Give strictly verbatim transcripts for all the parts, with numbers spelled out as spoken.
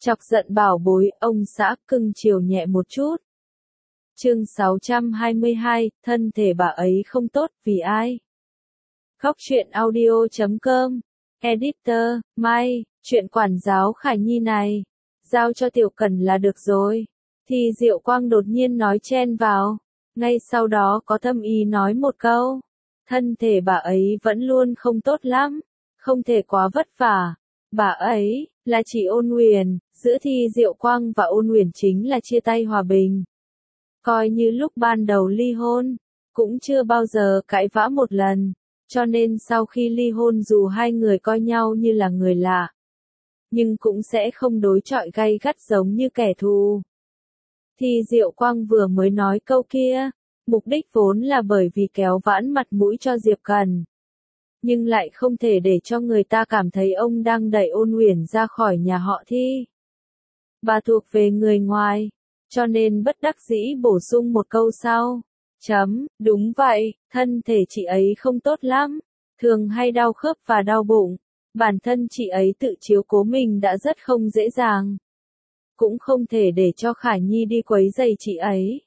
Chọc giận bảo bối, ông xã cưng chiều nhẹ một chút. Chương sáu trăm hai mươi hai, thân thể bà ấy không tốt vì ai? Khóc chuyện audio chấm com, Editor, Mai, chuyện quản giáo Khải Nhi này, giao cho Tiểu Cần là được rồi. Thì Diệu Quang đột nhiên nói chen vào, ngay sau đó có thâm ý nói một câu. Thân thể bà ấy vẫn luôn không tốt lắm, không thể quá vất vả. Bà ấy, là chị Ôn Huyền, giữa Thi Diệu Quang và Ôn Huyền chính là chia tay hòa bình. Coi như lúc ban đầu ly hôn, cũng chưa bao giờ cãi vã một lần, cho nên sau khi ly hôn dù hai người coi nhau như là người lạ, nhưng cũng sẽ không đối chọi gay gắt giống như kẻ thù. Thi Diệu Quang vừa mới nói câu kia, mục đích vốn là bởi vì kéo vãn mặt mũi cho Diệp Cần. Nhưng lại không thể để cho người ta cảm thấy ông đang đẩy Ôn Huyền ra khỏi nhà họ Thi. Bà thuộc về người ngoài, cho nên bất đắc dĩ bổ sung một câu sau. Chấm, đúng vậy, thân thể chị ấy không tốt lắm, thường hay đau khớp và đau bụng. Bản thân chị ấy tự chiếu cố mình đã rất không dễ dàng. Cũng không thể để cho Khải Nhi đi quấy rầy chị ấy.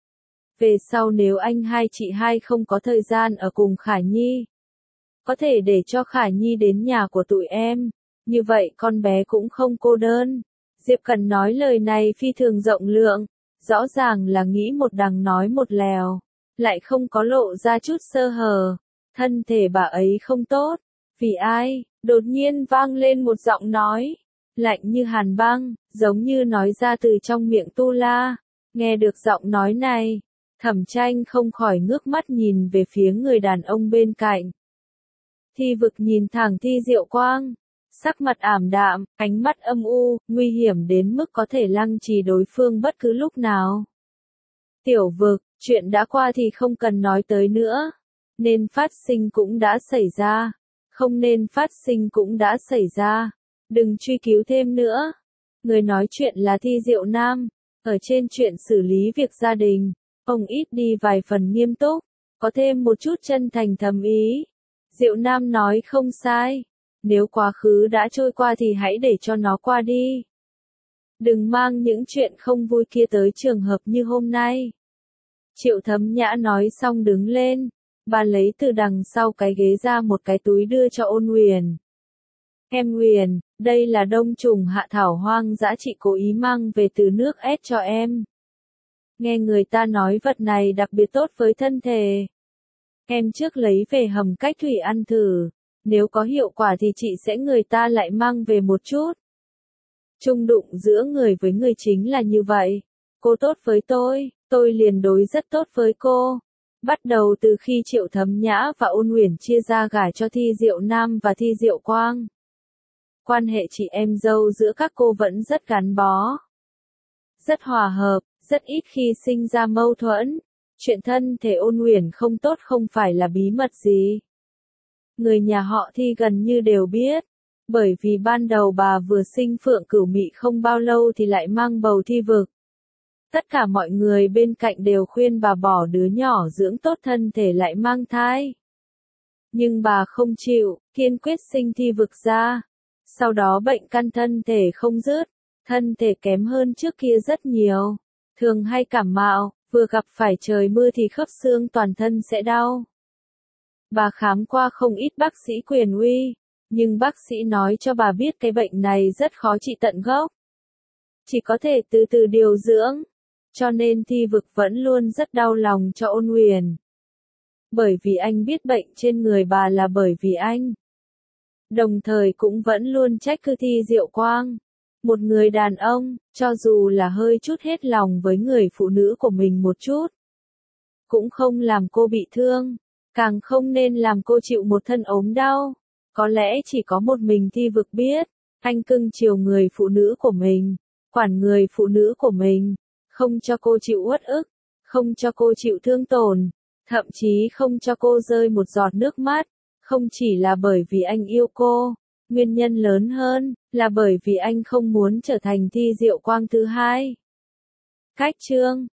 Về sau nếu anh hai chị hai không có thời gian ở cùng Khải Nhi, có thể để cho Khải Nhi đến nhà của tụi em, như vậy con bé cũng không cô đơn. Diệp Cần nói lời này phi thường rộng lượng, rõ ràng là nghĩ một đằng nói một lèo, lại không có lộ ra chút sơ hở. Thân thể bà ấy không tốt, vì ai? Đột nhiên vang lên một giọng nói, lạnh như hàn băng, giống như nói ra từ trong miệng Tu La. Nghe được giọng nói này, Thẩm Tranh không khỏi ngước mắt nhìn về phía người đàn ông bên cạnh. Thi Vực nhìn thẳng Thi Diệu Quang, sắc mặt ảm đạm, ánh mắt âm u, nguy hiểm đến mức có thể lăng trì đối phương bất cứ lúc nào. Tiểu Vực, chuyện đã qua thì không cần nói tới nữa. Nên phát sinh cũng đã xảy ra, không nên phát sinh cũng đã xảy ra. Đừng truy cứu thêm nữa. Người nói chuyện là Thi Diệu Nam. Ở trên chuyện xử lý việc gia đình, ông ít đi vài phần nghiêm túc, có thêm một chút chân thành thầm ý. Diệu Nam nói không sai. Nếu quá khứ đã trôi qua thì hãy để cho nó qua đi. Đừng mang những chuyện không vui kia tới trường hợp như hôm nay. Triệu Thấm Nhã nói xong đứng lên. Bà lấy từ đằng sau cái ghế ra một cái túi đưa cho Ôn Huyền. Em Huyền, đây là đông trùng hạ thảo hoang dã chị cố ý mang về từ nước ép cho em. Nghe người ta nói vật này đặc biệt tốt với thân thể. Em trước lấy về hầm cách thủy ăn thử. Nếu có hiệu quả thì chị sẽ người ta lại mang về một chút. Chung đụng giữa người với người chính là như vậy. Cô tốt với tôi, tôi liền đối rất tốt với cô. Bắt đầu từ khi Triệu Thấm Nhã và Ôn Huyền chia ra gả cho Thi Diệu Nam và Thi Diệu Quang, quan hệ chị em dâu giữa các cô vẫn rất gắn bó, rất hòa hợp, rất ít khi sinh ra mâu thuẫn. Chuyện thân thể Ôn Huyền không tốt không phải là bí mật gì. Người nhà họ Thi gần như đều biết, bởi vì ban đầu bà vừa sinh Phượng Cửu Mị không bao lâu thì lại mang bầu Thi Vực. Tất cả mọi người bên cạnh đều khuyên bà bỏ đứa nhỏ dưỡng tốt thân thể lại mang thai. Nhưng bà không chịu, kiên quyết sinh Thi Vực ra. Sau đó bệnh căn thân thể không dứt, thân thể kém hơn trước kia rất nhiều. Thường hay cảm mạo, vừa gặp phải trời mưa thì khớp xương toàn thân sẽ đau. Bà khám qua không ít bác sĩ quyền uy, nhưng bác sĩ nói cho bà biết cái bệnh này rất khó trị tận gốc. Chỉ có thể từ từ điều dưỡng. Cho nên Thi Vực vẫn luôn rất đau lòng cho Ôn Huyền. Bởi vì anh biết bệnh trên người bà là bởi vì anh. Đồng thời cũng vẫn luôn trách cứ Thi Diệu Quang. Một người đàn ông, cho dù là hơi chút hết lòng với người phụ nữ của mình một chút, cũng không làm cô bị thương, càng không nên làm cô chịu một thân ốm đau. Có lẽ chỉ có một mình Thi Vực biết, anh cưng chiều người phụ nữ của mình, quản người phụ nữ của mình. Không cho cô chịu uất ức, không cho cô chịu thương tổn, thậm chí không cho cô rơi một giọt nước mắt, không chỉ là bởi vì anh yêu cô, nguyên nhân lớn hơn, là bởi vì anh không muốn trở thành Thi Diệu Quang thứ hai. Cách chương